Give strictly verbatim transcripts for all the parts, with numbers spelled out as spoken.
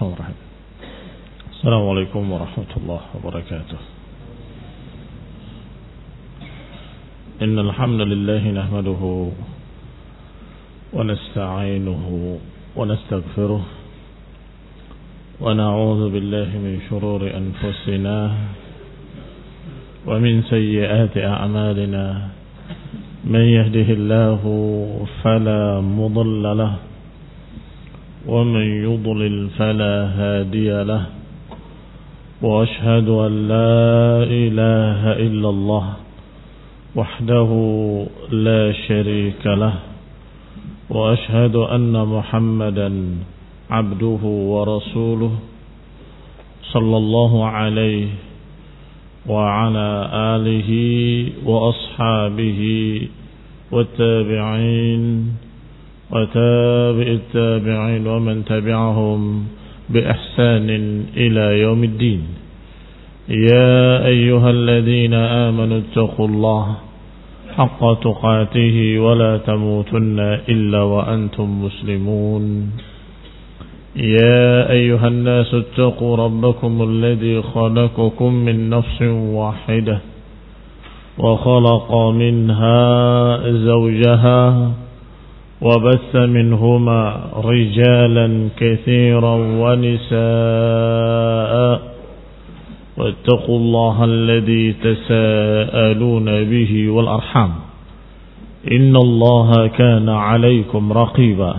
Bismillahirrahmanirrahim. Assalamualaikum warahmatullahi wabarakatuh. Innal hamdalillah nahmaduhu wa nasta'inuhu wa nastaghfiruh wa na'udzu billahi min shururi anfusina wa min sayyiati a'malina. Man yahdihillahu fala mudilla lahu ومن يضلل فلا هادي له وأشهد أن لا إله إلا الله وحده لا شريك له وأشهد أن محمدا عبده ورسوله صلى الله عليه وعلى آله وأصحابه والتابعين وتابع التابعين ومن تبعهم بإحسان إلى يوم الدين. يا أيها الذين آمنوا اتقوا الله حق تقاته ولا تموتن إلا وأنتم مسلمون. يا أيها الناس اتقوا ربكم الذي خلقكم من نفس واحدة وخلق منها زوجها وبث منهما رجالا كثيرا ونساء واتقوا الله الذي تساءلون به والأرحام إن الله كان عليكم رقيبا.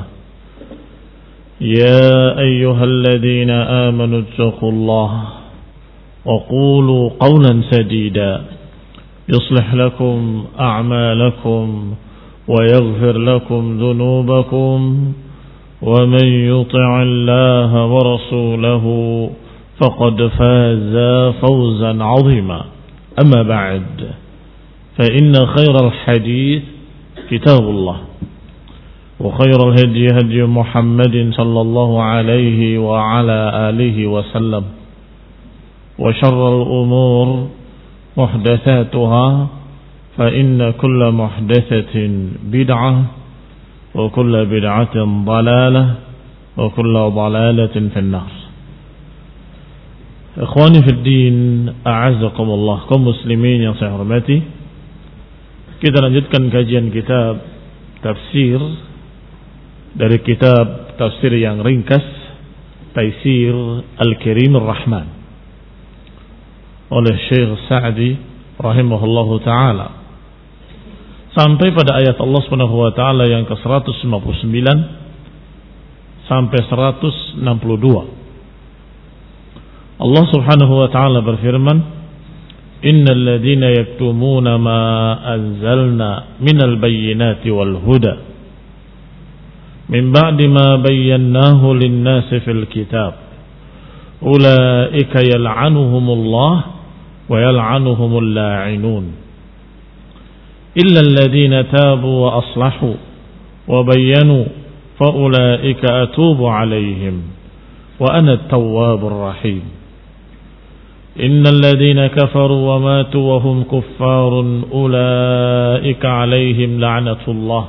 يا أيها الذين آمنوا اتقوا الله وقولوا قولا سديدا يصلح لكم أعمالكم ويغفر لكم ذنوبكم ومن يطع الله ورسوله فقد فاز فوزا عظيما. أما بعد فإن خير الحديث كتاب الله وخير الهدي هدي محمد صلى الله عليه وعلى آله وسلم وشر الأمور محدثاتها فإن كل محدثة بدعة وكل بدعة ضلالة وكل ضلالة في النار. Ikhwani fi din, a'azzakumullah, kaum muslimin yang saya hormati. Kita lanjutkan kajian kitab tafsir dari kitab tafsir yang ringkas, Taisir Al-Karim Ar-Rahman oleh Syekh Sa'di rahimahullahu ta'ala, sampai pada ayat Allah Subhanahu wa taala yang ke seratus lima puluh sembilan sampai seratus enam puluh dua. Allah Subhanahu wa taala berfirman, "Innal ladzina yaktumuna ma anzalna minal bayyinati wal huda min ba'di ma bayyanahu lin-nasi fil kitab ulaika yal'anuhumullah wa yal'anuhumul la'inun." إلا الذين تابوا وأصلحوا وبينوا فأولئك أتوب عليهم وأنا التواب الرحيم. إن الذين كفروا وماتوا وهم كفار أولئك عليهم لعنة الله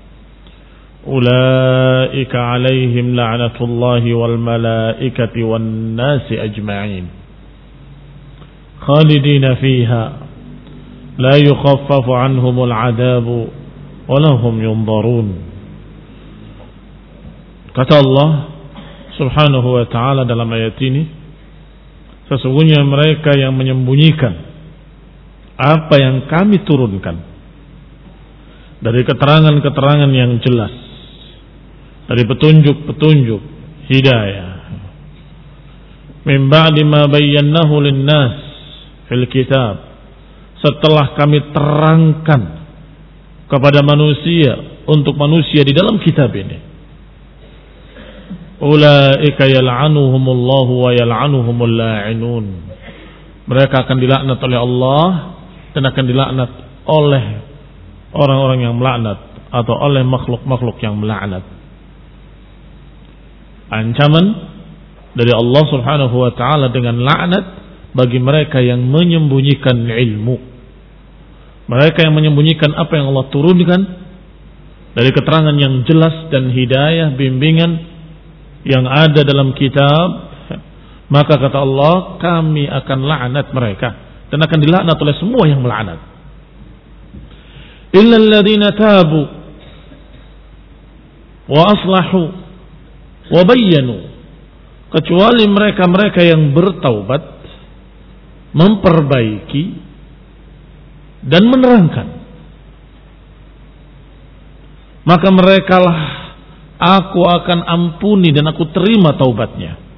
أولئك عليهم لعنة الله والملائكة والناس أجمعين خالدين فيها لا يخفف عنهم العذاب ولا هم ينظرون. Kata Allah Subhanahu wa ta'ala dalam ayat ini, sesungguhnya mereka yang menyembunyikan apa yang kami turunkan dari keterangan-keterangan yang jelas, dari petunjuk-petunjuk hidayah, min ba'di ma bayyanahu lin-nas fil kitab, setelah kami terangkan kepada manusia, untuk manusia di dalam kitab ini. Ulaika yal'anuhumullahu wa yal'anuhumul la'inun. Mereka akan dilaknat oleh Allah dan akan dilaknat oleh orang-orang yang melaknat atau oleh makhluk-makhluk yang melaknat. Ancaman dari Allah Subhanahu wa taala dengan laknat bagi mereka yang menyembunyikan ilmu, mereka yang menyembunyikan apa yang Allah turunkan dari keterangan yang jelas dan hidayah, bimbingan yang ada dalam kitab, maka kata Allah, kami akan laknat mereka dan akan dilaknat oleh semua yang melaknat. Illal ladzina tabu wa aslahu wa bayyanu, kecuali mereka-mereka yang bertaubat, memperbaiki dan menerangkan, maka merekalah aku akan ampuni dan aku terima taubatnya.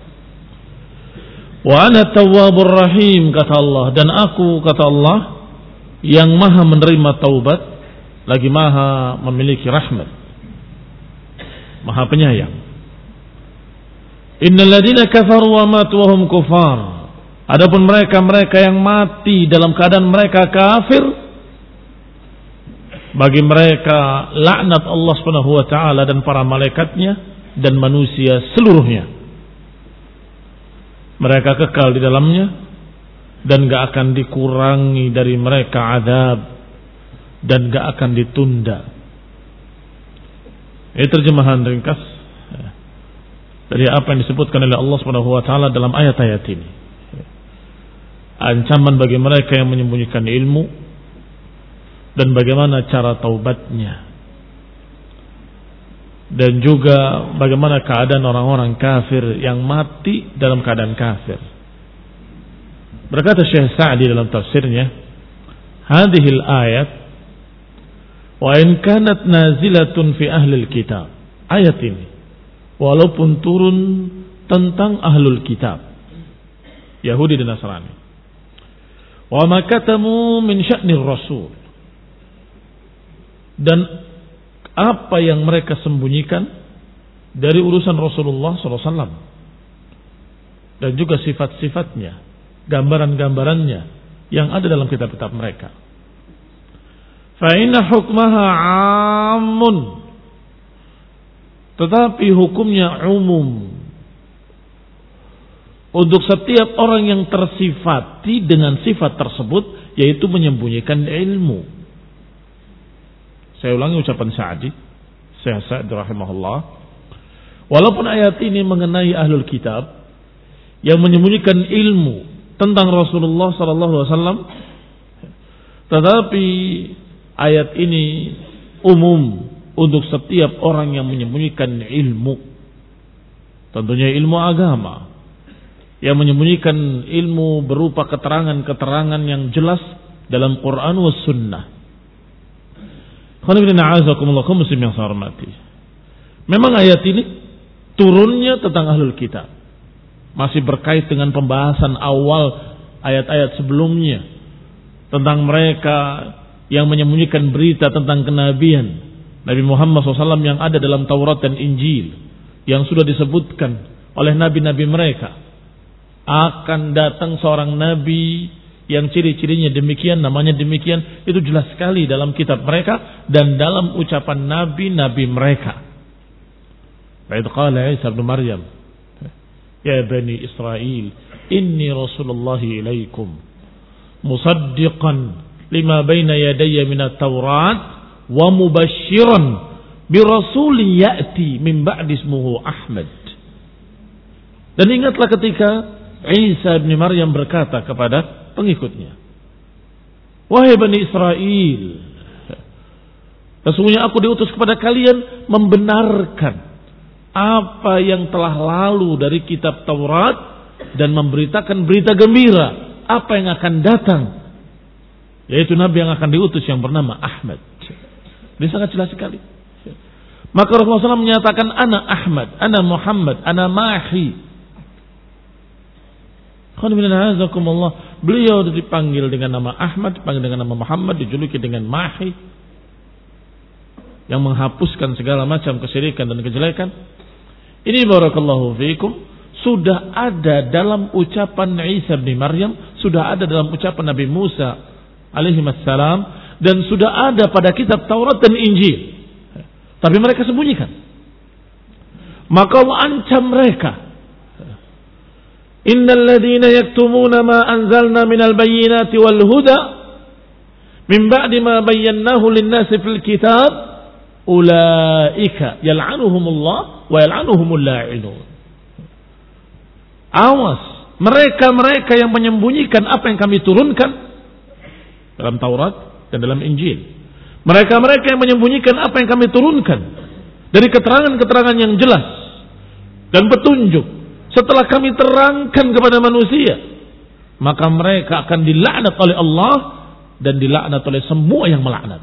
Wa ana tawwabur rahim, kata Allah, dan aku, kata Allah, yang maha menerima taubat lagi maha memiliki rahmat, maha penyayang. Innal ladzina kafaru wa matu wa hum kufar, adapun mereka-mereka yang mati dalam keadaan mereka kafir, bagi mereka laknat Allah Subhanahu wa taala dan para malaikatnya dan manusia seluruhnya. Mereka kekal di dalamnya dan gak akan dikurangi dari mereka azab dan gak akan ditunda. Ini terjemahan ringkas dari apa yang disebutkan oleh Allah Subhanahu wa taala dalam ayat-ayat ini. Ancaman bagi mereka yang menyembunyikan ilmu dan bagaimana cara taubatnya, dan juga bagaimana keadaan orang-orang kafir yang mati dalam keadaan kafir. Berkata Syekh Sa'di dalam tafsirnya, hadhil ayat wa in kanat nazilatun fi ahlil kitab, ayat ini walaupun turun tentang ahlul kitab, Yahudi dan Nasrani, wa ma katamu min sya'nir rasul, dan apa yang mereka sembunyikan dari urusan Rasulullah shallallahu alaihi wasallam dan juga sifat-sifatnya, gambaran-gambarannya yang ada dalam kitab-kitab mereka. Fa inna hukmaha 'ammun, tetapi hukumnya umum untuk setiap orang yang tersifati dengan sifat tersebut, yaitu menyembunyikan ilmu. Saya ulangi ucapan Sa'di, Syekh Sa'di rahimahullah. Walaupun ayat ini mengenai ahlul kitab yang menyembunyikan ilmu tentang Rasulullah sallallahu alaihi wasallam, tetapi ayat ini umum untuk setiap orang yang menyembunyikan ilmu. Tentunya ilmu agama, yang menyembunyikan ilmu berupa keterangan-keterangan yang jelas dalam Quran was sunnah. Muslim yang saya hormati, memang ayat ini turunnya tentang ahlul kitab, masih berkait dengan pembahasan awal ayat-ayat sebelumnya tentang mereka yang menyembunyikan berita tentang kenabian Nabi Muhammad shallallahu alaihi wasallam yang ada dalam Taurat dan Injil, yang sudah disebutkan oleh nabi-nabi mereka. Akan datang seorang nabi yang ciri-cirinya demikian, namanya demikian, itu jelas sekali dalam kitab mereka dan dalam ucapan nabi-nabi mereka. Ba'id qala Isa bin Maryam, ya bani Israel, inni Rasulullah ilaikum musaddiqan lima baina yadayya minat Taurat wa mubashiran bi rasulin ya'ti min ba'di ismuhu Ahmad. Dan ingatlah ketika Isa bin Maryam berkata kepada pengikutnya, wahai Bani Israel, sesungguhnya aku diutus kepada kalian membenarkan apa yang telah lalu dari kitab Taurat dan memberitakan berita gembira apa yang akan datang, yaitu Nabi yang akan diutus yang bernama Ahmad. Ini sangat jelas sekali. Maka Rasulullah shallallahu alaihi wasallam menyatakan, ana Ahmad, ana Muhammad, ana Mahi. Beliau dipanggil dengan nama Ahmad, dipanggil dengan nama Muhammad, dijuluki dengan Mahi, yang menghapuskan segala macam kesyirikan dan kejelekan. Ini barakallahu fiikum sudah ada dalam ucapan Isa bin Maryam, sudah ada dalam ucapan Nabi Musa alaihi wassalam, dan sudah ada pada kitab Taurat dan Injil. Tapi mereka sembunyikan. Maka Allah ancam mereka. Innal ladzina yaktumuna ma anzalna minal bayyinati wal huda min ba'di ma bayyanahu lin-nasi fil kitab ulaika yal'anuhumullah wa yal'anuhumul la'inun. Awas, mereka-mereka yang menyembunyikan apa yang kami turunkan dalam Taurat dan dalam Injil. Mereka-mereka yang menyembunyikan apa yang kami turunkan dari keterangan-keterangan yang jelas dan petunjuk setelah kami terangkan kepada manusia, maka mereka akan dilaknat oleh Allah dan dilaknat oleh semua yang melaknat.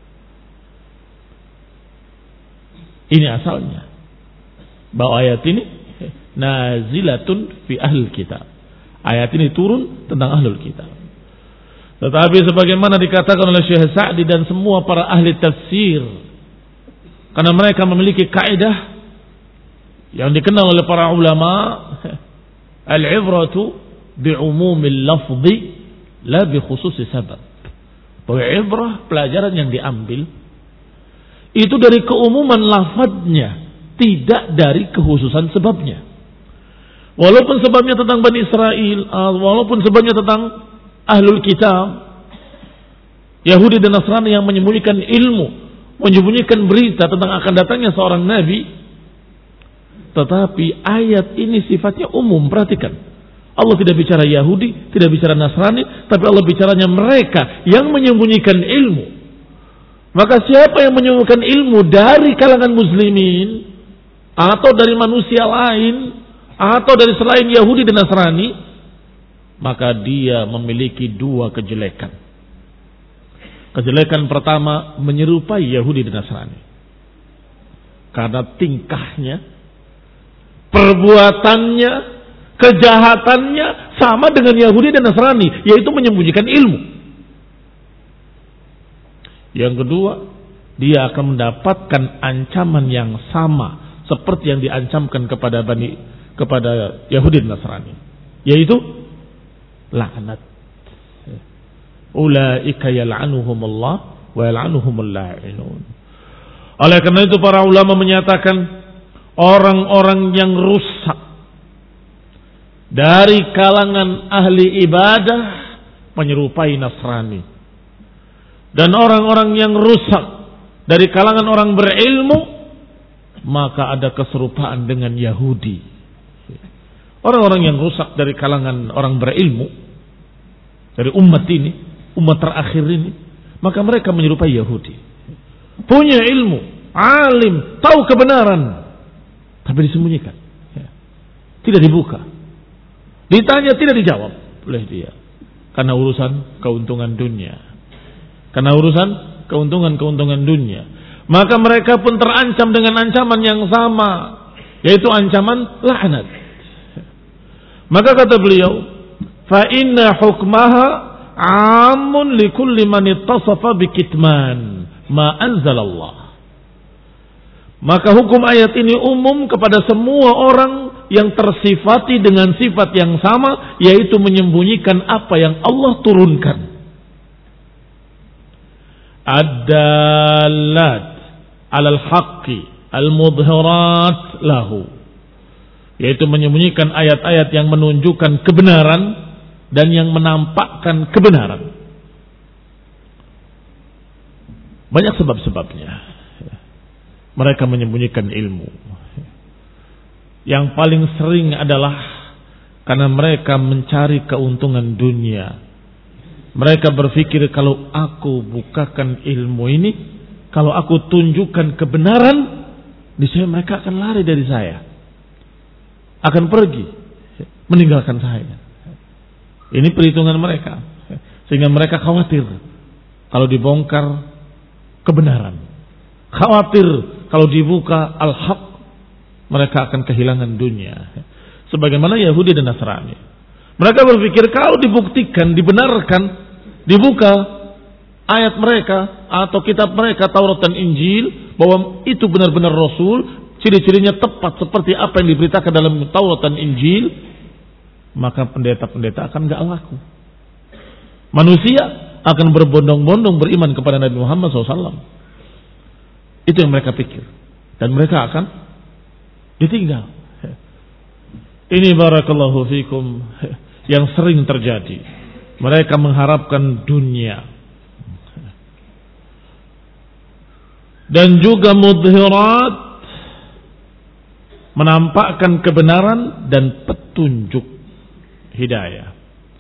Ini asalnya. Bahwa ayat ini nazilatun fi ahlul kitab. Ayat ini turun tentang ahlul kitab. Tetapi sebagaimana dikatakan oleh Syekh Sa'di dan semua para ahli tafsir, karena mereka memiliki kaidah yang dikenal oleh para ulama, al-ibratu bi'umumil lafzi la bi khususi sabab. Bahwa ibrah, pelajaran yang diambil itu dari keumuman lafadznya, tidak dari kekhususan sebabnya. Walaupun sebabnya tentang Bani Israel, walaupun sebabnya tentang ahlul kitab, Yahudi dan Nasrani yang menyembunyikan ilmu, menyembunyikan berita tentang akan datangnya seorang nabi, tetapi ayat ini sifatnya umum. Perhatikan, Allah tidak bicara Yahudi, tidak bicara Nasrani, tapi Allah bicaranya mereka yang menyembunyikan ilmu. Maka siapa yang menyembunyikan ilmu dari kalangan muslimin atau dari manusia lain atau dari selain Yahudi dan Nasrani, maka dia memiliki dua kejelekan. Kejelekan pertama, menyerupai Yahudi dan Nasrani karena tingkahnya, perbuatannya, kejahatannya sama dengan Yahudi dan Nasrani, yaitu menyembunyikan ilmu. Yang kedua, dia akan mendapatkan ancaman yang sama seperti yang diancamkan kepada Bani kepada Yahudi dan Nasrani, yaitu laknat. Ulaika yal'anuhumullah wa yal'anuhumul la'inun. Oleh karena itu para ulama menyatakan orang-orang yang rusak dari kalangan ahli ibadah menyerupai Nasrani, dan orang-orang yang rusak dari kalangan orang berilmu maka ada keserupaan dengan Yahudi. Orang-orang yang rusak dari kalangan orang berilmu dari umat ini, umat terakhir ini, maka mereka menyerupai Yahudi. Punya ilmu, alim, tahu kebenaran, tapi disembunyikan, tidak dibuka. Ditanya tidak dijawab oleh dia, karena urusan keuntungan dunia, karena urusan keuntungan-keuntungan dunia. Maka mereka pun terancam dengan ancaman yang sama, yaitu ancaman laknat. Maka kata beliau, fa inna hukmaha amun likulli man ittasafa bikitman ma anzalallah. Maka hukum ayat ini umum kepada semua orang yang tersifati dengan sifat yang sama, yaitu menyembunyikan apa yang Allah turunkan. Ad-dallat alal haqqi al-mudhirat lahu, yaitu menyembunyikan ayat-ayat yang menunjukkan kebenaran dan yang menampakkan kebenaran. Banyak sebab-sebabnya mereka menyembunyikan ilmu. Yang paling sering adalah karena mereka mencari keuntungan dunia. Mereka berpikir, kalau aku bukakan ilmu ini, kalau aku tunjukkan kebenaran, niscaya mereka akan lari dari saya, akan pergi, meninggalkan saya. Ini perhitungan mereka, sehingga mereka khawatir kalau dibongkar kebenaran, khawatir kalau dibuka al-haq, mereka akan kehilangan dunia. Sebagaimana Yahudi dan Nasrani, mereka berpikir kalau dibuktikan, dibenarkan, dibuka ayat mereka atau kitab mereka Taurat dan Injil, bahwa itu benar-benar Rasul, ciri-cirinya tepat seperti apa yang diberitakan dalam Taurat dan Injil, maka pendeta-pendeta akan gak laku. Manusia akan berbondong-bondong beriman kepada Nabi Muhammad shallallahu alaihi wasallam. Itu yang mereka pikir, dan mereka akan ditinggal. Ini barakallahu fikum yang sering terjadi. Mereka mengharapkan dunia dan juga mudhirat menampakkan kebenaran dan petunjuk hidayah.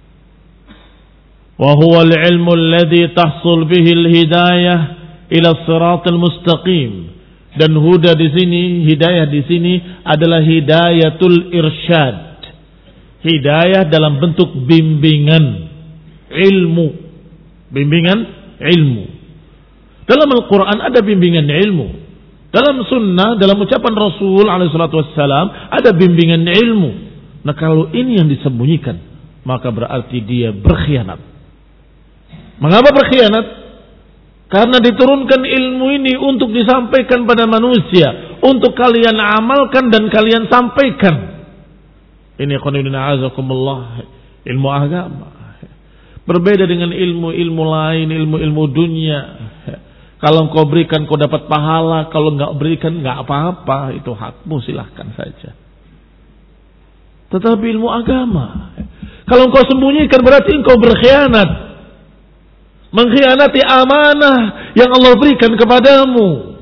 Wa huwa al-ilmu alladhi tahsul bihi al-hidayah ila as-siratal mustaqim. Dan huda di sini, hidayah di sini adalah hidayatul irsyad. Hidayah dalam bentuk bimbingan ilmu. Bimbingan ilmu. Dalam Al-Quran ada bimbingan ilmu. Dalam sunnah, dalam ucapan Rasul alaihi salatu wassalam ada bimbingan ilmu. Nah kalau ini yang disembunyikan, maka berarti dia berkhianat. Mengapa berkhianat? Karena diturunkan ilmu ini untuk disampaikan pada manusia, untuk kalian amalkan dan kalian sampaikan. Ini qanidina azakumullah, ilmu agama. Berbeda dengan ilmu-ilmu lain, ilmu-ilmu dunia. Kalau engkau berikan kau dapat pahala, kalau enggak berikan enggak apa-apa, itu hakmu, silahkan saja. Tetapi ilmu agama, kalau engkau sembunyikan berarti engkau berkhianat. Mengkhianati amanah yang Allah berikan kepadamu.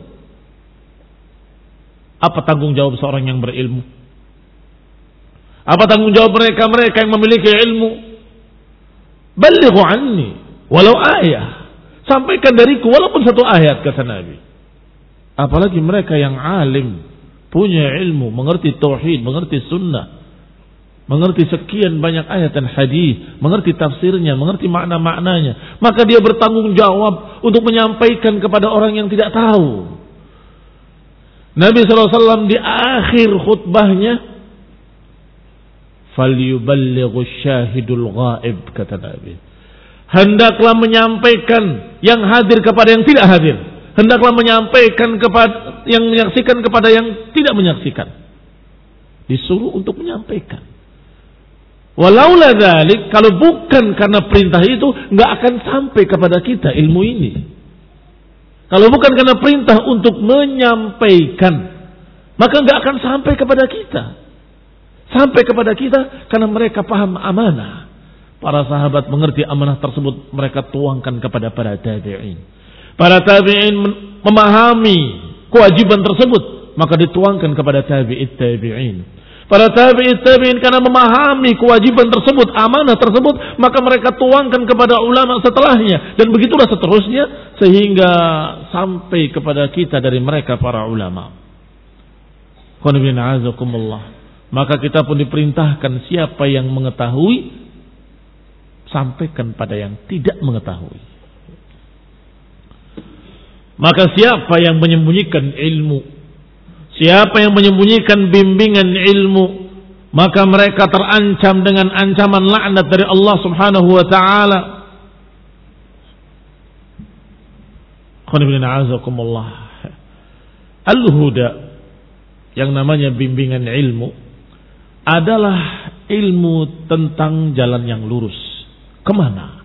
Apa tanggung jawab seorang yang berilmu? Apa tanggung jawab mereka-mereka yang memiliki ilmu? Balighu anni walau ayah. Sampaikan dariku walaupun satu ayat, kata Nabi. Apalagi mereka yang alim, punya ilmu, mengerti tauhid, mengerti sunnah, mengerti sekian banyak ayat dan hadis, mengerti tafsirnya, mengerti makna-maknanya, maka dia bertanggung jawab untuk menyampaikan kepada orang yang tidak tahu. Nabi shallallahu alaihi wasallam di akhir khutbahnya, falyuballighu syahidul ghaib, kata Nabi. Hendaklah menyampaikan yang hadir kepada yang tidak hadir. Hendaklah menyampaikan kepada yang menyaksikan kepada yang tidak menyaksikan. Disuruh untuk menyampaikan. Walaula dzalik, kalau bukan karena perintah itu, enggak akan sampai kepada kita ilmu ini. Kalau bukan karena perintah untuk menyampaikan, maka enggak akan sampai kepada kita. Sampai kepada kita karena mereka paham amanah. Para sahabat mengerti amanah tersebut, mereka tuangkan kepada para tabi'in. Para tabi'in memahami kewajiban tersebut, maka dituangkan kepada tabi'it tabi'in. Para tabi'it tabi'in karena memahami kewajiban tersebut, amanah tersebut, maka mereka tuangkan kepada ulama setelahnya. Dan begitulah seterusnya, sehingga sampai kepada kita dari mereka para ulama. Maka kita pun diperintahkan, siapa yang mengetahui, sampaikan pada yang tidak mengetahui. Maka siapa yang menyembunyikan ilmu, siapa yang menyembunyikan bimbingan ilmu, maka mereka terancam dengan ancaman laknat dari Allah Subhanahu wa taala. Al-huda, yang namanya bimbingan ilmu, adalah ilmu tentang jalan yang lurus. Kemana?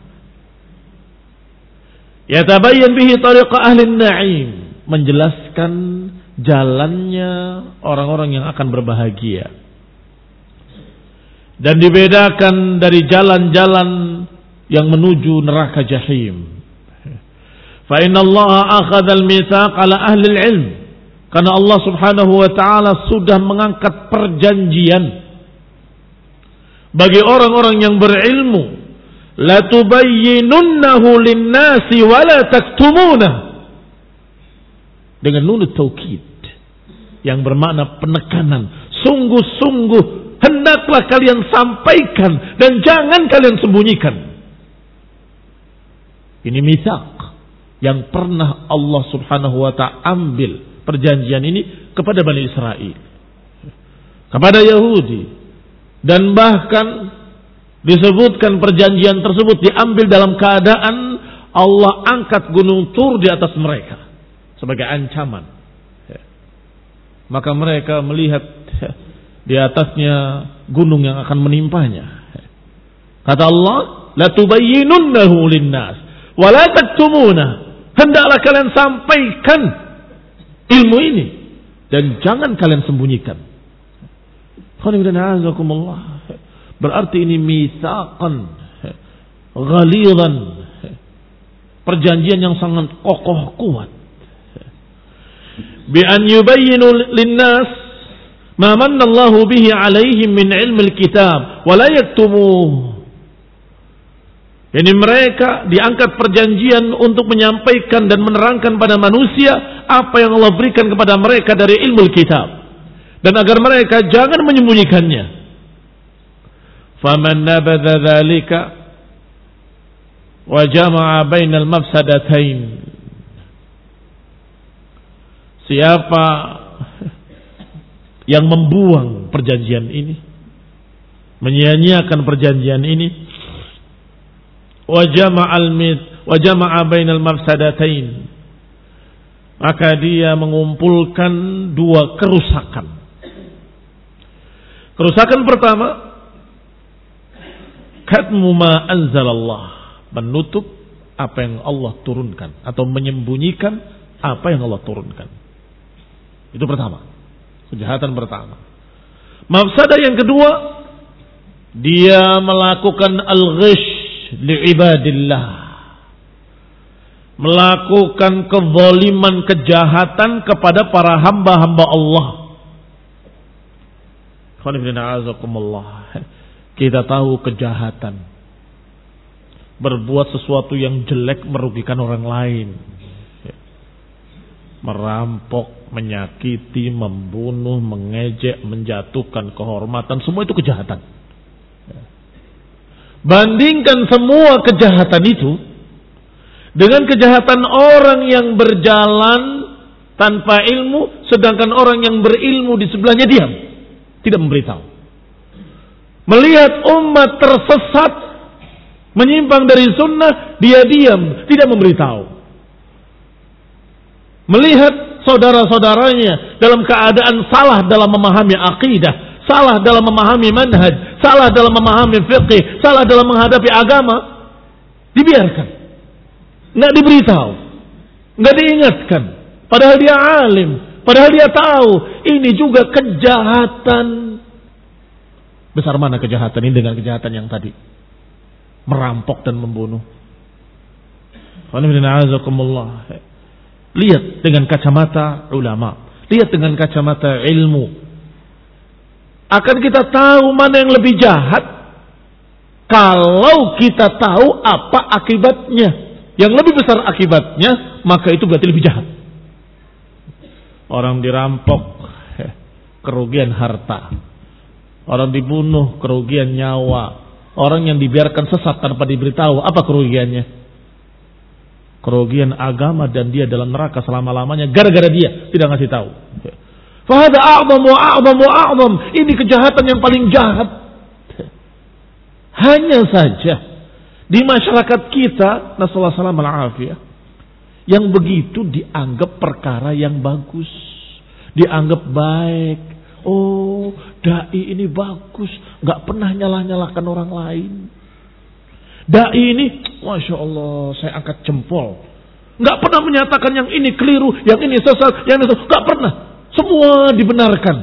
Yatabayyan bihi tariqa ahli na'im, menjelaskan jalannya orang-orang yang akan berbahagia. Dan dibedakan dari jalan-jalan yang menuju neraka jahim. Fa inna Allah akhadha al-mitsaq ala ahli al-ilm. Karena Allah Subhanahu wa taala sudah mengangkat perjanjian bagi orang-orang yang berilmu. La tubayyinunnahu lin-nasi wa la taktumunah. Dengan nun taukid yang bermakna penekanan, sungguh-sungguh hendaklah kalian sampaikan dan jangan kalian sembunyikan. Ini mitsaq yang pernah Allah Subhanahu wa taala ambil perjanjian ini kepada Bani Israel, kepada Yahudi, dan bahkan disebutkan perjanjian tersebut diambil dalam keadaan Allah angkat gunung Tur di atas mereka sebagai ancaman. Maka mereka melihat di atasnya gunung yang akan menimpanya. Kata Allah, la tubayyinunnahu linnas wa la taktumunah. Hendaklah kalian sampaikan ilmu ini dan jangan kalian sembunyikan. Berarti ini mitsaqan ghalidan, perjanjian yang sangat kokoh kuat. Bi an yubayyinu linnas, ma manallahu bihi alaihim min ilmil kitab wa la yaktumuh. Ini mereka diangkat perjanjian untuk menyampaikan dan menerangkan pada manusia apa yang Allah berikan kepada mereka dari ilmu kitab, dan agar mereka jangan menyembunyikannya. Faman nabadha dzalika wa jama'a bainal mafsadatain. Siapa yang membuang perjanjian ini, menyia-nyiakan perjanjian ini, wa jama'al mit wa jama'a bainal mafsadatain, maka dia mengumpulkan dua kerusakan. Kerusakan pertama, katmu ma anzalallah, menutup apa yang Allah turunkan atau menyembunyikan apa yang Allah turunkan. Itu pertama, kejahatan pertama. Mafsadah yang kedua, dia melakukan al-ghish li'ibadillah, melakukan kezaliman, kejahatan kepada para hamba-hamba Allah. Kita tahu kejahatan, berbuat sesuatu yang jelek merugikan orang lain, merampok, menyakiti, membunuh, mengejek, menjatuhkan kehormatan, semua itu kejahatan. Bandingkan semua kejahatan itu dengan kejahatan orang yang berjalan tanpa ilmu, sedangkan orang yang berilmu di sebelahnya diam, tidak memberitahu. Melihat umat tersesat, menyimpang dari sunnah, dia diam, tidak memberitahu. Melihat saudara-saudaranya dalam keadaan salah dalam memahami akidah, salah dalam memahami manhaj, salah dalam memahami fiqh, salah dalam menghadapi agama, dibiarkan, nggak diberitahu, nggak diingatkan. Padahal dia alim, padahal dia tahu ini juga kejahatan. Besar mana kejahatan ini dengan kejahatan yang tadi, merampok dan membunuh. Lihat dengan kacamata ulama, lihat dengan kacamata ilmu. Akan kita tahu mana yang lebih jahat kalau kita tahu apa akibatnya. Yang lebih besar akibatnya, maka itu berarti lebih jahat. Orang dirampok, kerugian harta. Orang dibunuh, kerugian nyawa. Orang yang dibiarkan sesat tanpa diberitahu, apa kerugiannya? Kerugian agama, dan dia dalam neraka selama-lamanya gara-gara dia tidak ngasih tahu. Fahada a'zam wa a'zam wa a'zam. Ini kejahatan yang paling jahat. Hanya saja di masyarakat kita, nasallahu salam al-afiyah, yang begitu dianggap perkara yang bagus, dianggap baik. Oh, dai ini bagus, nggak pernah nyalah-nyalahkan orang lain. Dai ini, masya Allah, saya angkat jempol. Nggak pernah menyatakan yang ini keliru, yang ini sesat, yang ini sesat. Nggak pernah. Semua dibenarkan.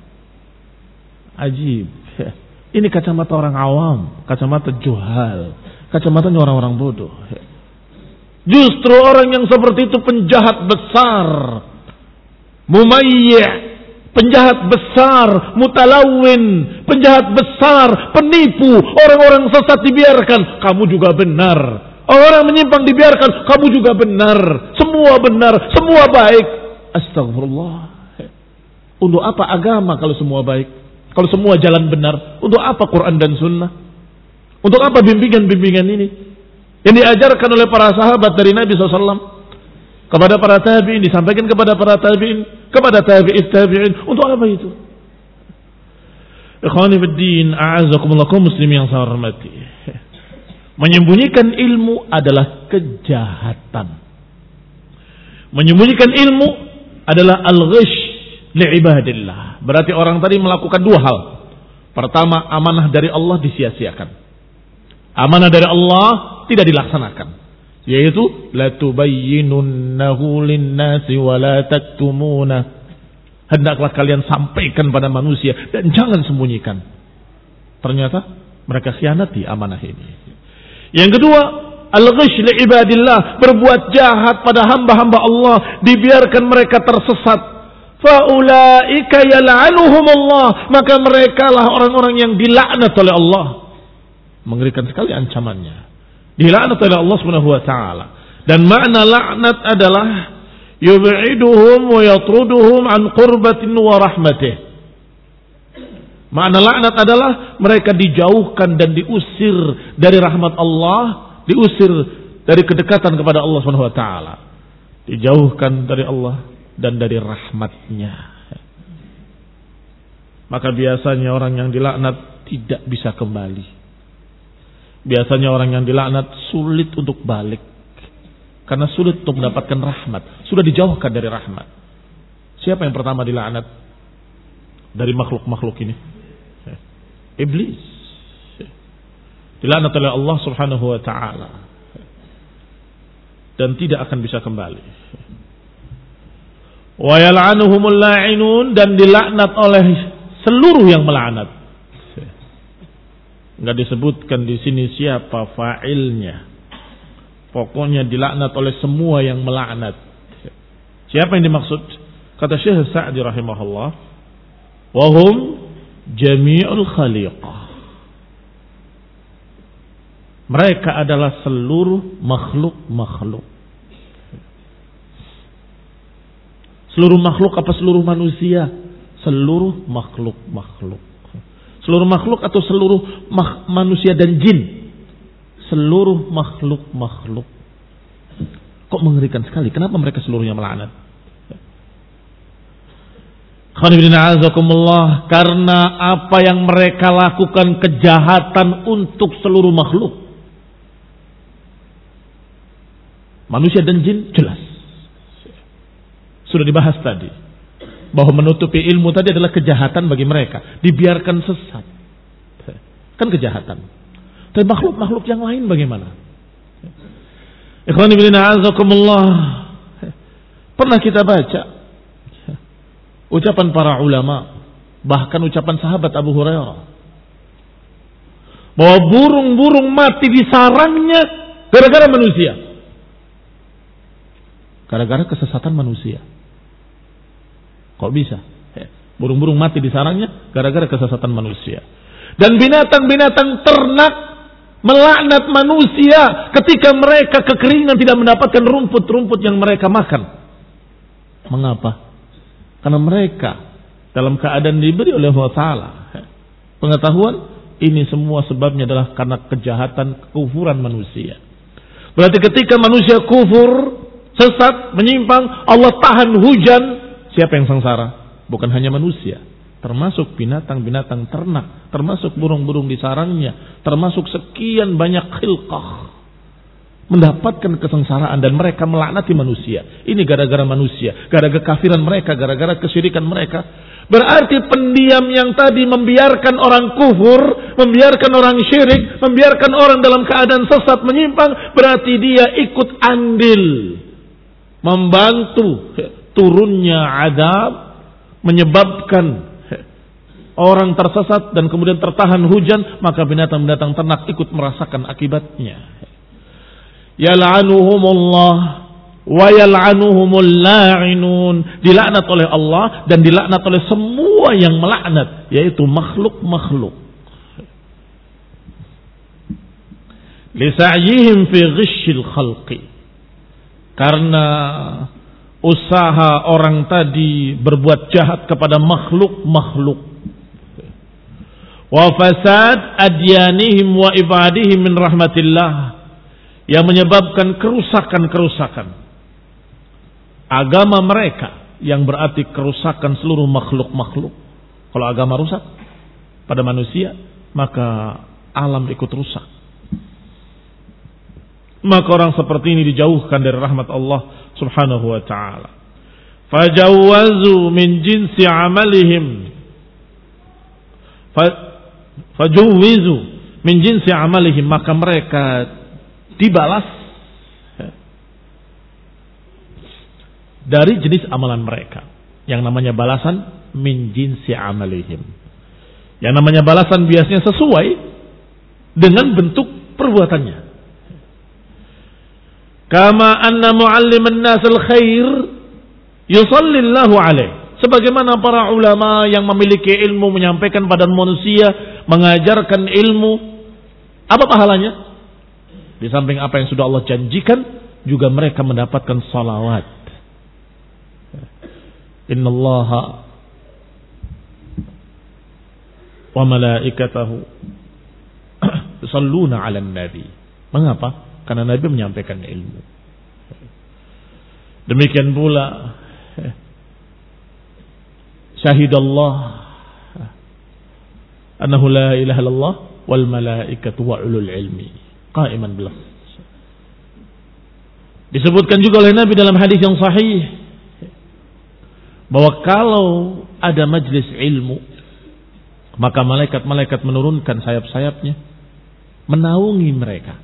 Ajib. Ini kacamata orang awam, kacamata juhal, kacamatanya orang-orang bodoh. Justru orang yang seperti itu penjahat besar, mumayyi', penjahat besar, mutalawin, penjahat besar, penipu. Orang-orang sesat dibiarkan, kamu juga benar. Orang menyimpang dibiarkan, kamu juga benar. Semua benar, semua baik. Astagfirullah. Untuk apa agama kalau semua baik? Kalau semua jalan benar? Untuk apa Quran dan Sunnah? Untuk apa bimbingan-bimbingan ini? Yang diajarkan oleh para sahabat dari Nabi shallallahu alaihi wasallam kepada para tabi'in, disampaikan kepada para tabi'in, kepada tabi'it tabi'in. Untuk apa itu? Ikhwani fiddin, a'azakumullah, kaum muslimin yang saya hormati. Menyembunyikan ilmu adalah kejahatan. Menyembunyikan ilmu adalah al-ghish li'ibadillah. Berarti orang tadi melakukan dua hal. Pertama, amanah dari Allah disia-siakan. Amanah dari Allah tidak dilaksanakan, yaitu la tubayyinunnahu lin-nasi wa la taktumuna. Hendaklah kalian sampaikan pada manusia dan jangan sembunyikan. Ternyata mereka khianati amanah ini. Yang kedua, al-ghish li'ibadillah, berbuat jahat pada hamba-hamba Allah, dibiarkan mereka tersesat. faulaika yal'anuhumullah, maka merekalah orang-orang yang dilaknat oleh Allah. Mengerikan sekali ancamannya. Dilaknat oleh Allah Subhanahu wa taala. Dan makna laknat adalah yub'iduhum wa yatruduhum an qurbatin wa rahmatih. Makna laknat adalah mereka dijauhkan dan diusir dari rahmat Allah, diusir dari kedekatan kepada Allah Subhanahu wa taala. Dijauhkan dari Allah dan dari rahmatnya. Maka biasanya orang yang dilaknat tidak bisa kembali. Biasanya orang yang dilaknat sulit untuk balik. Karena sulit untuk mendapatkan rahmat. Sudah dijauhkan dari rahmat. Siapa yang pertama dilaknat dari makhluk-makhluk ini? Iblis. Dilaknat oleh Allah Subhanahu wa taala. Dan tidak akan bisa kembali. Wa yal'anuhumul la'inun, dan dilaknat oleh seluruh yang melaknat. Enggak disebutkan di sini siapa fa'ilnya. Pokoknya dilaknat oleh semua yang melaknat. Siapa yang dimaksud? Kata Syekh Sa'di rahimahullah, wa hum jami'ul khaliqah. Mereka adalah seluruh makhluk-makhluk. Seluruh makhluk apa seluruh manusia? Seluruh makhluk-makhluk. Seluruh makhluk atau seluruh mak- manusia dan jin? Seluruh makhluk-makhluk. Kok mengerikan sekali? Kenapa mereka seluruhnya melaknat? Karena apa yang mereka lakukan kejahatan untuk seluruh makhluk. Manusia dan jin jelas. Sudah dibahas tadi. Bahwa menutupi ilmu tadi adalah kejahatan bagi mereka. Dibiarkan sesat. Kan kejahatan. Tapi makhluk-makhluk yang lain bagaimana? Ikhwani fillah azakumullah. Pernah kita baca ucapan para ulama, bahkan ucapan sahabat Abu Hurairah, bahwa burung-burung mati di sarangnya gara-gara manusia. Gara-gara kesesatan manusia. Kok bisa? Burung-burung mati di sarangnya gara-gara kesesatan manusia. Dan binatang-binatang ternak melaknat manusia ketika mereka kekeringan tidak mendapatkan rumput-rumput yang mereka makan. Mengapa? Karena mereka dalam keadaan diberi oleh Allah Ta'ala pengetahuan, ini semua sebabnya adalah karena kejahatan kekufuran manusia. Berarti ketika manusia kufur, sesat, menyimpang, Allah tahan hujan, siapa yang sengsara? Bukan hanya manusia, termasuk binatang-binatang ternak, termasuk burung-burung di sarangnya, termasuk sekian banyak khilqah mendapatkan kesengsaraan dan mereka melaknati manusia. Ini gara-gara manusia, gara-gara kafiran mereka, gara-gara kesyirikan mereka. Berarti pendiam yang tadi membiarkan orang kufur, membiarkan orang syirik, membiarkan orang dalam keadaan sesat menyimpang, berarti dia ikut andil membantu turunnya azab, menyebabkan orang tersesat dan kemudian tertahan hujan, maka binatang-binatang ternak ikut merasakan akibatnya. Yal'anuhumullah wa yal'anuhumul la'inun, dilaknat oleh Allah dan dilaknat oleh semua yang melaknat, yaitu makhluk-makhluk. Lisa'yihim fi ghishil khalqi, karena usaha orang tadi berbuat jahat kepada makhluk-makhluk. Wa fasad adyanihim wa ibadihim min rahmatillah, yang menyebabkan kerusakan-kerusakan agama mereka, yang berarti kerusakan seluruh makhluk-makhluk. Kalau agama rusak pada manusia, maka alam ikut rusak. Maka orang seperti ini dijauhkan dari rahmat Allah Subhanahu wa ta'ala. Fajawwazu min jinsi amalihim, fajawwizu min jinsi amalihim, maka mereka dibalas dari jenis amalan mereka. Yang namanya balasan min jinsi amalihim. Yang namanya balasan biasanya sesuai dengan bentuk perbuatannya. Kama anna mualliman nas al-khair yusallillahu alaih. Sebagaimana para ulama yang memiliki ilmu menyampaikan pada manusia, mengajarkan ilmu, apa pahalanya? Di samping apa yang sudah Allah janjikan, juga mereka mendapatkan salawat. Innallaha wa malaikatahu yusalluna 'alan nabi. Mengapa? Karena Nabi menyampaikan ilmu. Demikian pula syahidallah annahu la ilaha illallah wal malaikatu wa ulul ilmi qa'iman bil qist. Disebutkan juga oleh Nabi dalam hadis yang sahih bahwa kalau ada majlis ilmu, maka malaikat-malaikat menurunkan sayap-sayapnya menaungi mereka.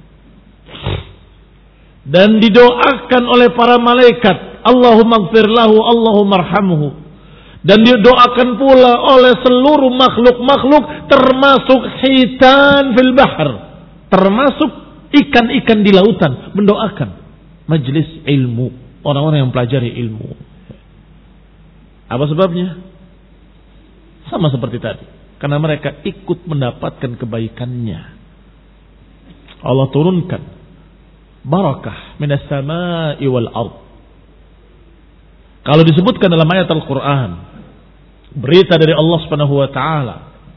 Dan didoakan oleh para malaikat, Allahumma ighfir lahu, Allahumma arhamhu. Dan didoakan pula oleh seluruh makhluk-makhluk, termasuk hitan fil bahr, termasuk ikan-ikan di lautan, mendoakan majlis ilmu, orang-orang yang pelajari ilmu. Apa sebabnya? Sama seperti tadi, karena mereka ikut mendapatkan kebaikannya. Allah turunkan barakah minas samai wal ard. Kalau disebutkan dalam ayat Al-Quran, berita dari Allah Subhanahu wa taala,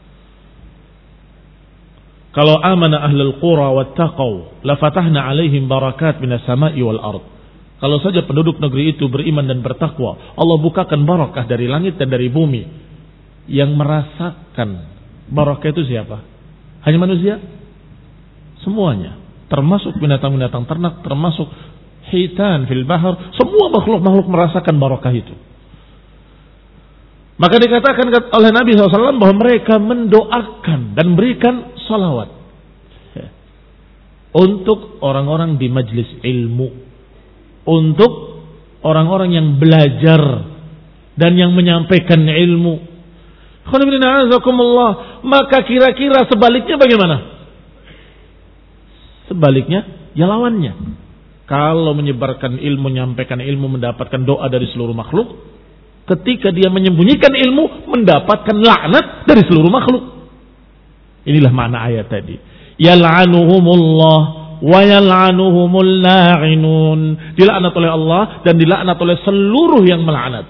kalau amana ahlul qura wattaqau la fatahna alaihim barakat minas samai wal ard. Kalau saja penduduk negeri itu beriman dan bertakwa, Allah bukakan barakah dari langit dan dari bumi. Yang merasakan barakah itu siapa? Hanya manusia? Semuanya, termasuk binatang-binatang ternak, termasuk hitan fil bahar, semua makhluk-makhluk merasakan barakah itu. Maka dikatakan oleh Nabi shallallahu alaihi wasallam bahwa mereka mendoakan dan berikan salawat untuk orang-orang di majlis ilmu, untuk orang-orang yang belajar dan yang menyampaikan ilmu. Maka kira-kira sebaliknya bagaimana? Sebaliknya, ya lawannya. Kalau menyebarkan ilmu, menyampaikan ilmu, mendapatkan doa dari seluruh makhluk. Ketika dia menyembunyikan ilmu, mendapatkan laknat dari seluruh makhluk. Inilah makna ayat tadi. Yal'anuhumullah wa yal'anuhumul la'inun. Dilaknat oleh Allah dan dilaknat oleh seluruh yang melaknat.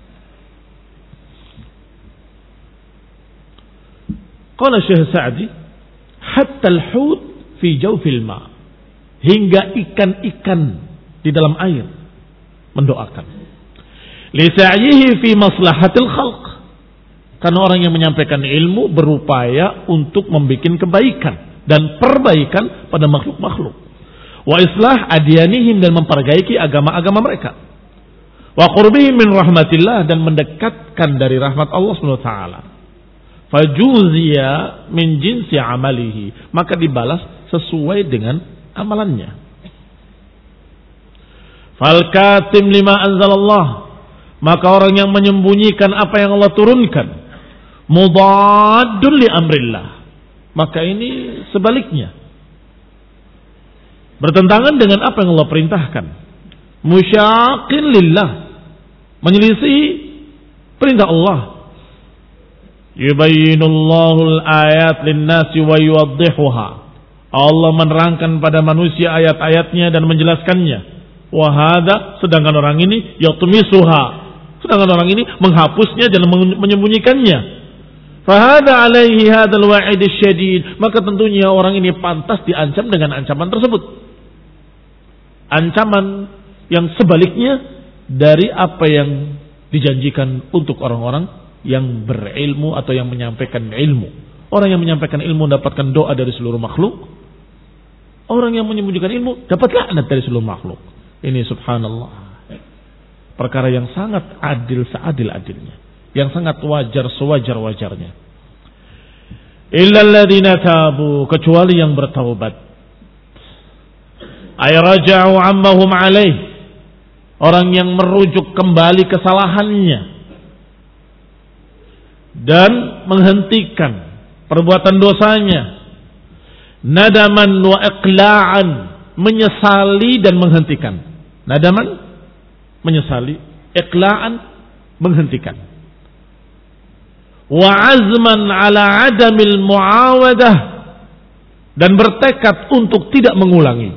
Qala Syekh Sa'di, hatta al-hut fi jawfil ma, hingga ikan-ikan di dalam air mendoakan. Li sa'yihi fi maslahatil khalq, karena orang yang menyampaikan ilmu berupaya untuk membuat kebaikan dan perbaikan pada makhluk-makhluk. Wa islah adyanihim, dan memperbaiki agama-agama mereka. Wa qurbihim min rahmatillah, dan mendekatkan dari rahmat Allah Subhanahu wa taala. Fajuziya min jinsi amalihi, maka dibalas sesuai dengan amalannya. Fal katim lima anzalallah, maka orang yang menyembunyikan apa yang Allah turunkan, mudaddun li amrillah, maka ini sebaliknya, bertentangan dengan apa yang Allah perintahkan. Musyaqin lillah, menyelisih perintah Allah. Yubayyinullahu al-ayat lin-nasi wa yuwaddihuha, Allah menerangkan pada manusia ayat-ayatnya dan menjelaskannya. Wahada, sedangkan orang ini yatmisuha, sedangkan orang ini menghapusnya dan menyembunyikannya. Fahada alaihi hadzal wa'id syadid, maka tentunya orang ini pantas diancam dengan ancaman tersebut. Ancaman yang sebaliknya dari apa yang dijanjikan untuk orang-orang yang berilmu atau yang menyampaikan ilmu. Orang yang menyampaikan ilmu mendapatkan doa dari seluruh makhluk. Orang yang menyembunyikan ilmu dapat laknat dari seluruh makhluk. Ini subhanallah, perkara yang sangat adil seadil-adilnya, yang sangat wajar sewajar-wajarnya. Illa alladziina tabu, kecuali yang bertaubat. Ay raja'u ammahum alaih, orang yang merujuk kembali kesalahannya dan menghentikan perbuatan dosanya. Nadaman wa iqla'an, menyesali dan menghentikan. Nadaman, menyesali, iqla'an, menghentikan. wa azman ala adamil muawadah, dan bertekad untuk tidak mengulangi.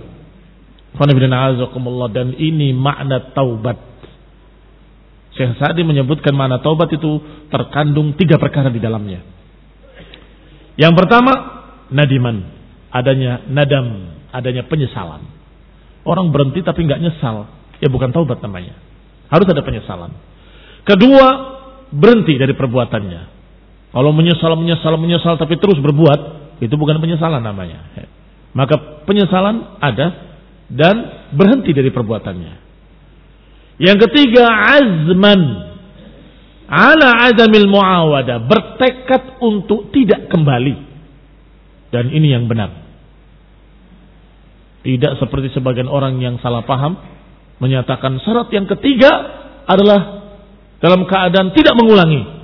Dan ini makna taubat. Syekh Sa'di menyebutkan makna taubat itu terkandung tiga perkara di dalamnya. Yang pertama, nadiman, adanya nadam, adanya penyesalan. Orang berhenti tapi nggak nyesal, ya bukan taubat namanya. Harus ada penyesalan. Kedua, berhenti dari perbuatannya. Kalau menyesal, menyesal, menyesal tapi terus berbuat, itu bukan penyesalan namanya. Maka penyesalan ada dan berhenti dari perbuatannya. Yang ketiga, azman ala adamil muawadah, bertekad untuk tidak kembali. Dan ini yang benar. Tidak seperti sebagian orang yang salah paham, menyatakan syarat yang ketiga adalah dalam keadaan tidak mengulangi.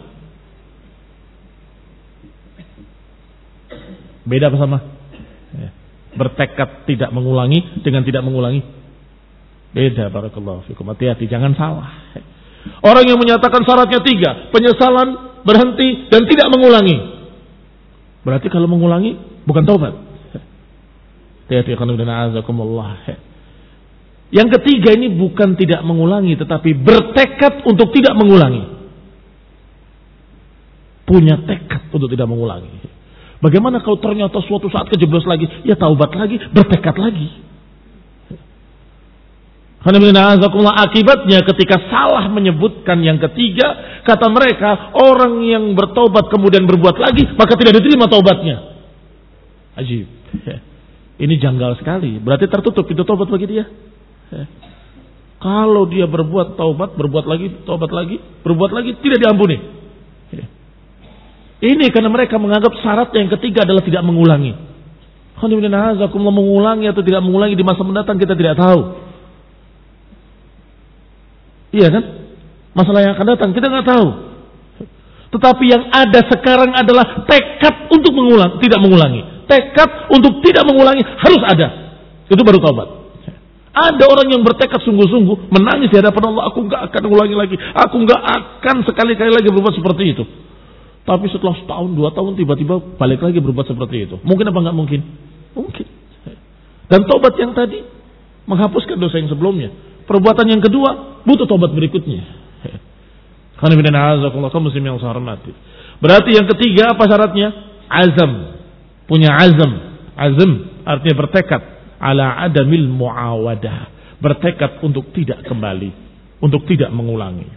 Beda apa sama? Bertekad tidak mengulangi dengan tidak mengulangi. Beda, barakallahu fikum. Hati-hati, jangan salah. Orang yang menyatakan syaratnya tiga, penyesalan, berhenti, dan tidak mengulangi. Berarti kalau mengulangi, bukan taubat. Hati-hati, azakumullah. Yang ketiga ini bukan tidak mengulangi, tetapi bertekad untuk tidak mengulangi. Punya tekad untuk tidak mengulangi. Bagaimana kalau ternyata suatu saat kejeblos lagi, ya taubat lagi, bertekad lagi. Akibatnya ketika salah menyebutkan yang ketiga, kata mereka, orang yang bertaubat kemudian berbuat lagi, maka tidak diterima taubatnya. Ajib. Ini janggal sekali. Berarti tertutup pintu taubat bagi dia. Kalau dia berbuat taubat, berbuat lagi, taubat lagi, berbuat lagi, tidak diampuni. Ini karena mereka menganggap syarat yang ketiga adalah tidak mengulangi. Alhamdulillah, mengulangi atau tidak mengulangi di masa mendatang kita tidak tahu. Iya kan? Masalah yang akan datang kita nggak tahu. Tetapi yang ada sekarang adalah tekad untuk mengulang, tidak mengulangi. Tekad untuk tidak mengulangi harus ada. Itu baru taubat. Ada orang yang bertekad sungguh-sungguh, menangis di hadapan Allah, aku nggak akan ulangi lagi, aku nggak akan sekali-kali lagi berbuat seperti itu. Tapi setelah setahun, dua tahun tiba-tiba balik lagi berbuat seperti itu. Mungkin apa nggak mungkin? Mungkin. Dan taubat yang tadi menghapuskan dosa yang sebelumnya. Perbuatan yang kedua butuh taubat berikutnya. Berarti yang ketiga apa syaratnya? Azam. Punya azam. Azam artinya bertekad. Ala adamil muawadah. Bertekad untuk tidak kembali. Untuk tidak mengulangi.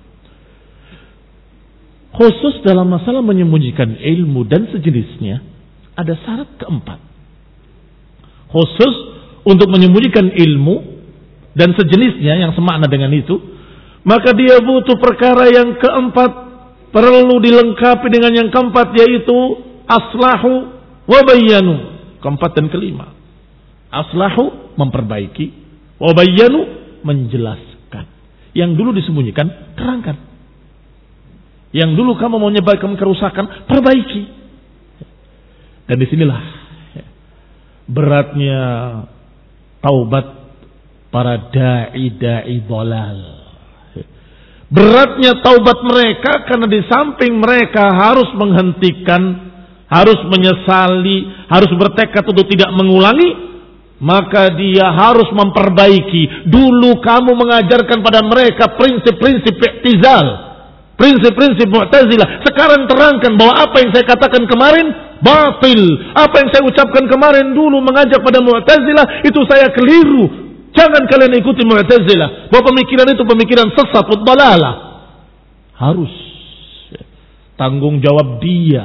Khusus dalam masalah menyembunyikan ilmu dan sejenisnya, ada syarat keempat. Khusus untuk menyembunyikan ilmu dan sejenisnya yang semakna dengan itu, maka dia butuh perkara yang keempat, perlu dilengkapi dengan yang keempat, yaitu aslahu wa bayyanu. Keempat dan kelima. Aslahu memperbaiki, wa bayyanu menjelaskan. Yang dulu disembunyikan, terangkan. Yang dulu kamu mau menyebabkan kerusakan, perbaiki. Dan disinilah beratnya taubat para da'i-da'i dhalal. Beratnya taubat mereka karena di samping mereka harus menghentikan, harus menyesali, harus bertekad untuk tidak mengulangi, maka dia harus memperbaiki. Dulu kamu mengajarkan pada mereka prinsip-prinsip i'tizal, prinsip-prinsip Mu'tazilah. Sekarang terangkan bahwa apa yang saya katakan kemarin batil. Apa yang saya ucapkan kemarin dulu mengajak pada Mu'tazilah, itu saya keliru. Jangan kalian ikuti Mu'tazilah. Bahwa pemikiran itu pemikiran sesat, dalalah. Harus tanggung jawab dia.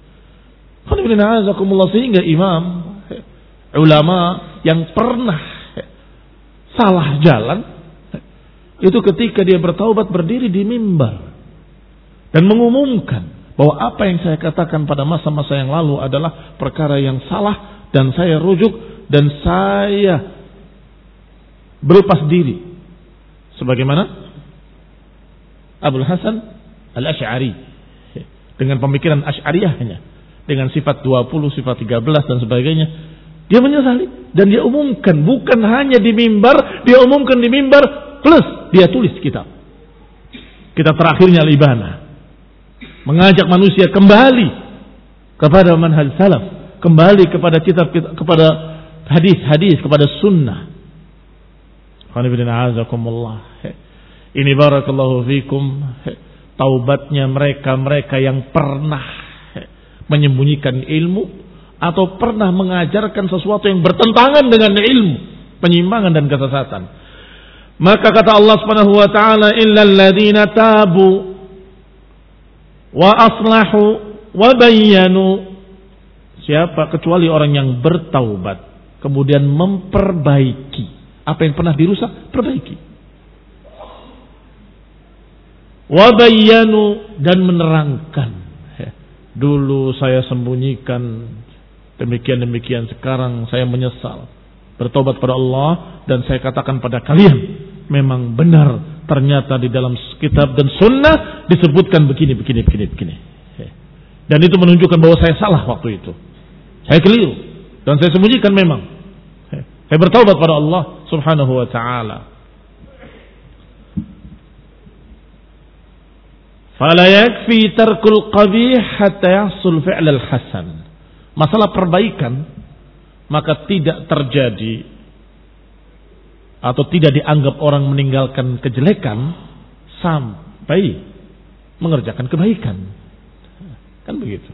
Sehingga imam, ulama yang pernah salah jalan, itu ketika dia bertaubat berdiri di mimbar dan mengumumkan bahwa apa yang saya katakan pada masa-masa yang lalu adalah perkara yang salah dan saya rujuk dan saya berlepas diri sebagaimana Abul Hasan Al-Asy'ari dengan pemikiran Asy'ariyahnya, dengan sifat dua puluh, sifat tiga belas dan sebagainya. Dia menyesali dan dia umumkan, bukan hanya di mimbar, dia umumkan di mimbar plus dia tulis kitab. Kitab terakhirnya Al-Ibana. mengajak manusia kembali kepada manhaj salaf, kembali kepada kitab, kepada hadis-hadis, kepada sunnah. Ini barakallahu fikum taubatnya mereka-mereka yang pernah menyembunyikan ilmu atau pernah mengajarkan sesuatu yang bertentangan dengan ilmu, penyimpangan dan kesesatan. Maka kata Allah Subhanahu wa taala, illal ladzina tabu wa aslahu wa bayyanu. Siapa? Kecuali orang yang bertaubat kemudian memperbaiki apa yang pernah dirusak, perbaiki. Wa bayyanu, dan menerangkan. Dulu saya sembunyikan demikian-demikian, sekarang saya menyesal. Bertobat pada Allah, dan saya katakan pada kalian, memang benar ternyata di dalam kitab dan sunnah disebutkan begini, begini, begini, begini. Dan itu menunjukkan bahwa saya salah waktu itu. Saya keliru dan saya sembunyikan memang. Saya bertaubat pada Allah Subhanahu wa taala. Fala yakfi tarkul qabih hatta yahsul fi'l al-hasan. Masalah perbaikan maka tidak terjadi atau tidak dianggap orang meninggalkan kejelekan sampai mengerjakan kebaikan. Kan begitu.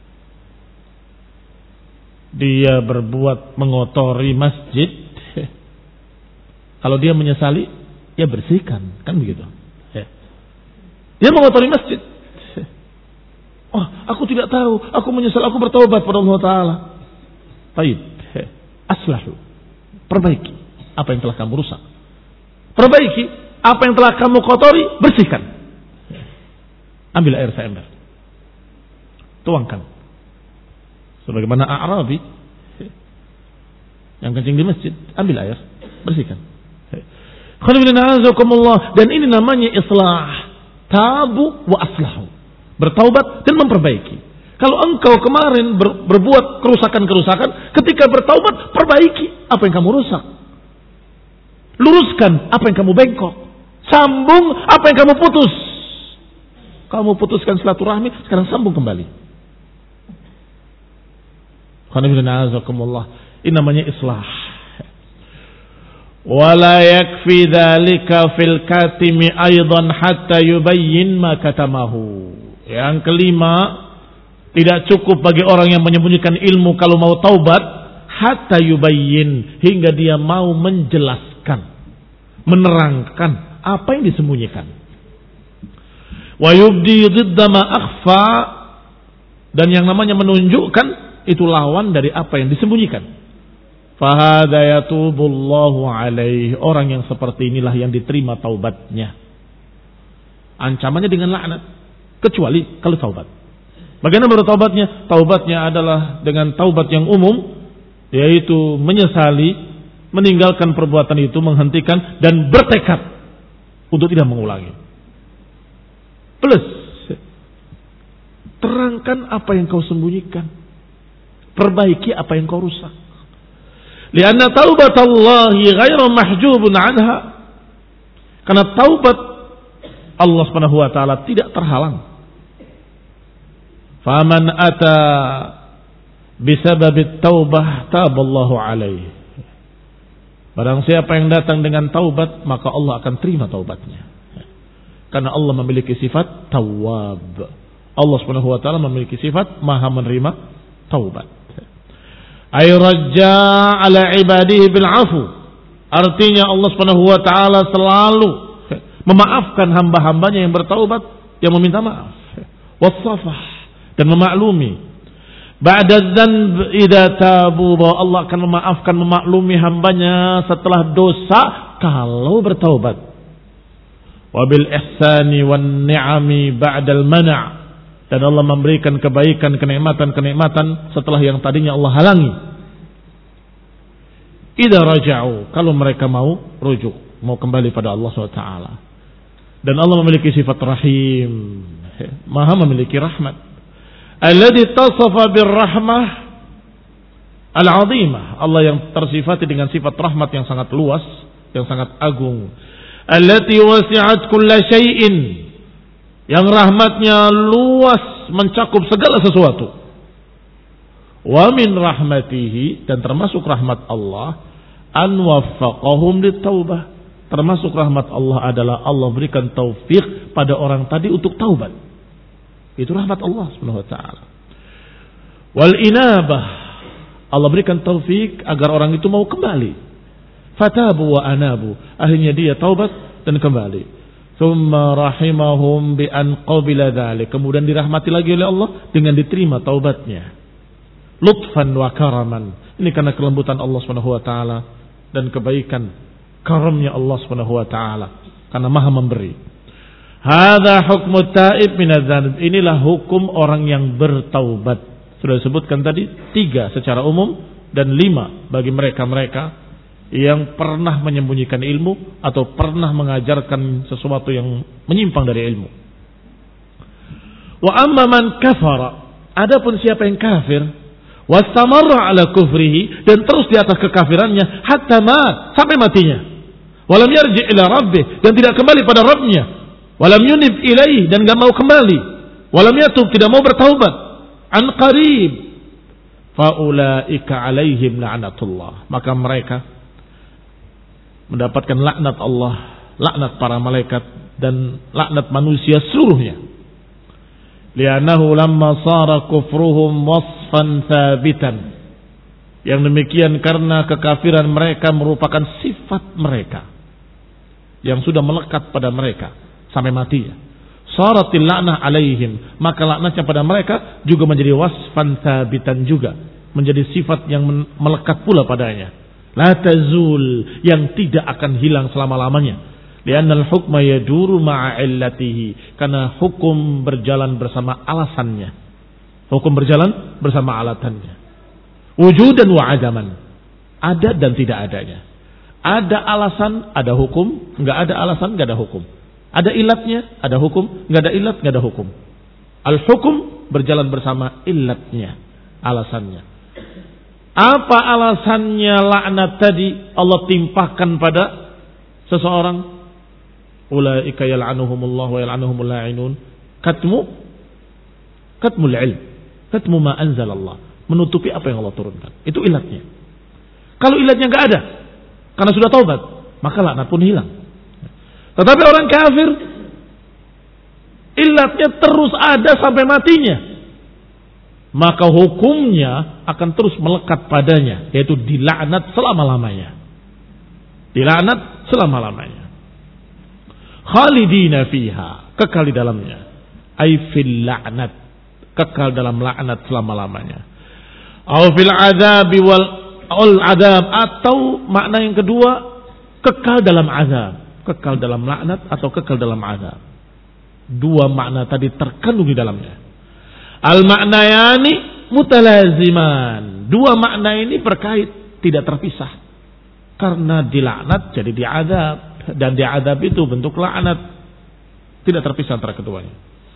Dia berbuat mengotori masjid, kalau dia menyesali, ya bersihkan, kan begitu. Dia mengotori masjid. Oh, aku tidak tahu, aku menyesal, aku bertaubat pada Allah Taala. Baik, aslahu, perbaiki apa yang telah kamu rusak. Perbaiki apa yang telah kamu kotori, bersihkan. Ambil air seember, tuangkan. Sebagaimana A'rabi yang kencing di masjid, ambil air, bersihkan. Dan ini namanya islah. Tabu wa aslahu. Bertaubat dan memperbaiki. Kalau engkau kemarin ber, berbuat kerusakan-kerusakan, ketika bertaubat, perbaiki apa yang kamu rusak. Luruskan apa yang kamu bengkok. Sambung apa yang kamu putus. Kamu putuskan silaturahmi, sekarang sambung kembali. Ini namanya islah. Wala yakfi dzalika fil katimi aidan hatta yubayyin ma katamahu. Yang kelima, tidak cukup bagi orang yang menyembunyikan ilmu kalau mau taubat hatta yubayyin, hingga dia mau menjelaskan, menerangkan apa yang disembunyikan. Wa yubdi dhidda ma akhfa, dan yang namanya menunjukkan itu lawan dari apa yang disembunyikan. Fahada yatubullahu alaihi. Orang yang seperti inilah yang diterima taubatnya. Ancamannya dengan laknat, kecuali kalau taubat. Bagaimana bertaubatnya? Taubatnya adalah dengan taubat yang umum, yaitu menyesali, meninggalkan perbuatan itu, menghentikan, dan bertekad untuk tidak mengulangi. Plus, terangkan apa yang kau sembunyikan, perbaiki apa yang kau rusak. Lianna taubatallahi ghairu mahjubun anha. Karena taubat Allah Subhanahu wa taala tidak terhalang. Faman ata bisababit taubah taballahu alaihi. Barang siapa yang datang dengan taubat, maka Allah akan terima taubatnya. Karena Allah memiliki sifat tawwab. Allah Subhanahu wa taala memiliki sifat Maha menerima taubat. Ay rajja ala ibadihi bil afu. Artinya Allah Subhanahu wa taala selalu memaafkan hamba-hambanya yang bertaubat, yang meminta maaf. Wassafah, dan memaklumi. Ba'da dzanb idza tabu, bahwa Allah akan memaafkan, memaklumi hambanya setelah dosa kalau bertaubat. Wa bil ihsani wan ni'ami ba'dal mana', dan Allah memberikan kebaikan, kenikmatan-kenikmatan setelah yang tadinya Allah halangi. Idza raja'u, kalau mereka mau rujuk, mau kembali pada Allah subhanahu wa taala. Dan Allah memiliki sifat rahim, Maha memiliki rahmat. Alladzi tasafa birrahmah al-'azimah, Allah yang tersifati dengan sifat rahmat yang sangat luas, yang sangat agung. Allati wasi'at kulla syai'in, yang rahmatnya luas mencakup segala sesuatu. Wa min rahmatihi, dan termasuk rahmat Allah, an waffaqahum litaubah. Termasuk rahmat Allah adalah Allah berikan taufik pada orang tadi untuk taubat. Itu rahmat Allah Subhanahu wa taala. Wal inabah, Allah berikan taufik agar orang itu mau kembali. Fatabu wa anabu, akhirnya dia taubat dan kembali. Tsumma rahimahum bi an qabila dzalik, kemudian dirahmati lagi oleh Allah dengan diterima taubatnya. Lutfan wa karaman, ini karena kelembutan Allah Subhanahu wa taala dan kebaikan karamnya Allah Subhanahu wa taala, karena Maha memberi. Hadza hukmu taib minadz-dzanub, inilah hukum orang yang bertaubat. Sudah disebutkan tadi tiga secara umum dan lima bagi mereka-mereka yang pernah menyembunyikan ilmu atau pernah mengajarkan sesuatu yang menyimpang dari ilmu. Wa amma man kafara, adapun siapa yang kafir, wastamarra ala kufrihi, dan terus di atas kekafirannya hatta mat, sampai matinya. Walam yarji ila rabbih, dan tidak kembali pada Rabbnya. Walam yunib ilaih, dan enggak mau kembali. Walam yatub, tidak mau bertaubat. An qarib, faulaika alaihim la'natullah, maka mereka mendapatkan laknat Allah, laknat para malaikat dan laknat manusia seluruhnya. Li'annahu lamma sara kufruhum wasfan thabitan, yang demikian karena kekafiran mereka merupakan sifat mereka yang sudah melekat pada mereka sampai matinya. Saratil la'nah alaihim, maka laknatnya pada mereka juga menjadi wasfan thabitan, juga menjadi sifat yang melekat pula padanya. La tazul, yang tidak akan hilang selama-lamanya. Li'annal hukma yaduru ma'a illatihi, karena hukum berjalan bersama alasannya. Hukum berjalan bersama alatannya. Wujudan wa adaman, ada dan tidak adanya. Ada alasan, ada hukum. Enggak ada alasan, enggak ada hukum. Ada ilatnya, ada hukum. Enggak ada ilat, enggak ada hukum. Al-hukum berjalan bersama ilatnya, alasannya. Apa alasannya laknat tadi Allah timpahkan pada seseorang? Ulaika yal'anuhumullah wa yal'anuhumul la'inun. Katmu katmul ilm, katmu ma anzalallah, menutupi apa yang Allah turunkan. Itu ilatnya. Kalau ilatnya enggak ada, karena sudah taubat, maka laknat pun hilang. Tetapi orang kafir, ilatnya terus ada sampai matinya, maka hukumnya akan terus melekat padanya, yaitu dilaknat selama-lamanya. Dilaknat selama-lamanya. Khalidina fiha, kekal di dalamnya. Ai fil la'nat, kekal dalam laknat selama-lamanya. Au fil adzabi wal al adzab, atau makna yang kedua, kekal dalam azab, kekal dalam laknat atau kekal dalam azab. Dua makna tadi terkandung di dalamnya. Al-ma'nayani mutalaziman. Dua makna ini berkait, tidak terpisah. Karena dilaknat jadi diazab, dan diazab itu bentuk laknat. Tidak terpisah antara keduanya.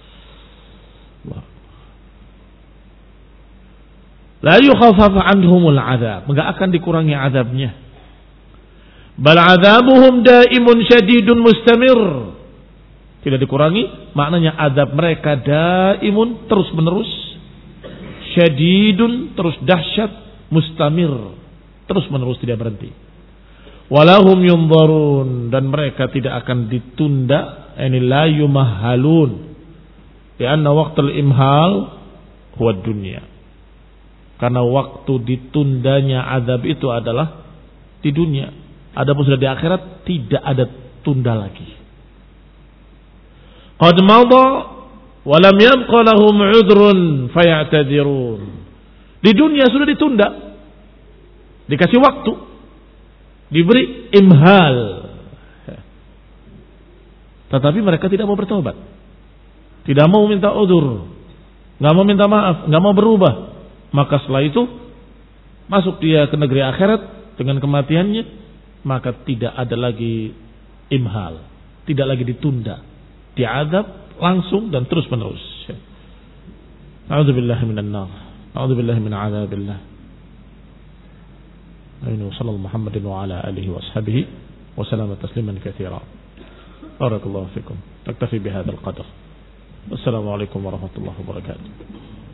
La yukhaffaf anhumul azab, enggak akan dikurangi azabnya. Bal azabuhum daimun syadidun mustamir. Tidak dikurangi, maknanya azab mereka daimun, terus menerus, syadidun, terus dahsyat, mustamir, terus menerus, tidak berhenti. Walahum yunzarun, dan mereka tidak akan ditunda, yani la yumahhalun, karena waktu imhal huwa dunia, karena waktu ditundanya azab itu adalah di dunia. Adapun sudah di akhirat tidak ada tunda lagi. Qad madha wa lam yabqa lahum 'udhrun faya'tadirun. Di dunia sudah ditunda, dikasih waktu, diberi imhal, tetapi mereka tidak mau bertobat, tidak mau minta udzur, nggak mau minta maaf, nggak mau berubah. Maka setelah itu masuk dia ke negeri akhirat dengan kematiannya, maka tidak ada lagi imhal, tidak lagi ditunda, diazab langsung dan terus menerus. A'udzubillahi minan nar, a'udzubillahi min 'adzabillah. Amin. Sallallahu Muhammadin wa ala alihi wa ashabihi wa sallama tasliman katsira. Barakallahu fikum. Naktafi bihadzal qadar. Wassalamualaikum warahmatullahi wabarakatuh.